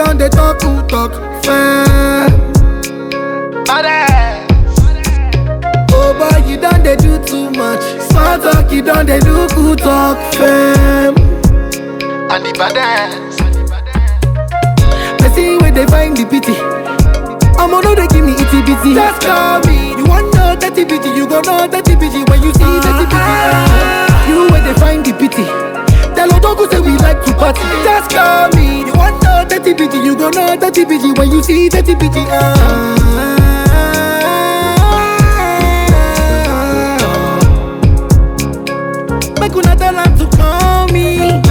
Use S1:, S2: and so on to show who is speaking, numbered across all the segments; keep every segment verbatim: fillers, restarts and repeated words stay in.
S1: done they talk, who talk, fam. Oh boy, you done they do too much. Smart talk, you done they do good talk, fam.
S2: And the baddest.
S1: I see where they find the pity. I'm on they give me itty bitty. Just call me. You want know dirty bitty, you gon' know dirty bitty when you see dirty bitty. Uh, you where they find the pity. Tell Odogu say we like to party. Just call me. You want know dirty bitty, you gon' know dirty bitty when you see dirty bitty. Uh, make una tell her to call me.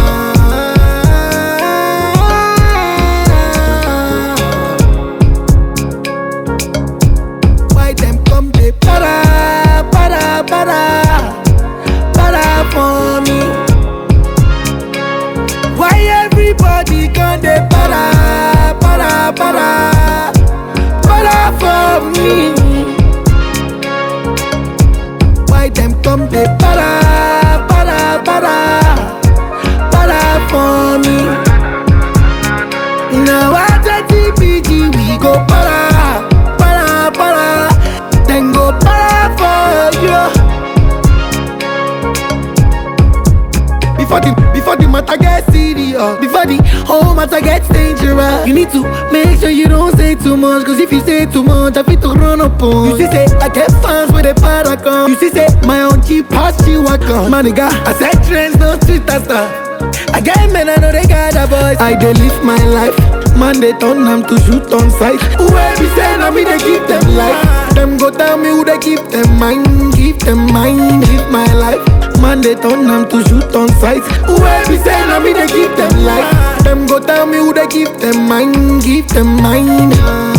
S1: Why them come they para, para, para, para for me? Why everybody come they para, para, para, para for me? Why them come they para, para, para, para for me? Now I just T P G we go para, para, para, then go para for you. Before the, before the matter gets serious, before the whole matter gets dangerous, you need to make sure you don't say too much. Cause if you say too much, I fit to run up on. You see say, I get fans with a paragon. You see say, my own cheap past you walk on. My nigga, I said trends, no Twitter stuff. I get men, I know they got a voice. I dey live my life. Man, they turn them to shoot on sight. Whoever say na me, they keep them life. Them go tell me who they keep them mind. Keep them mind, live my life. Man, they turn them to shoot on sight. Whoever say na me, they keep them life. Them go tell me who they keep them mind. Keep them mind.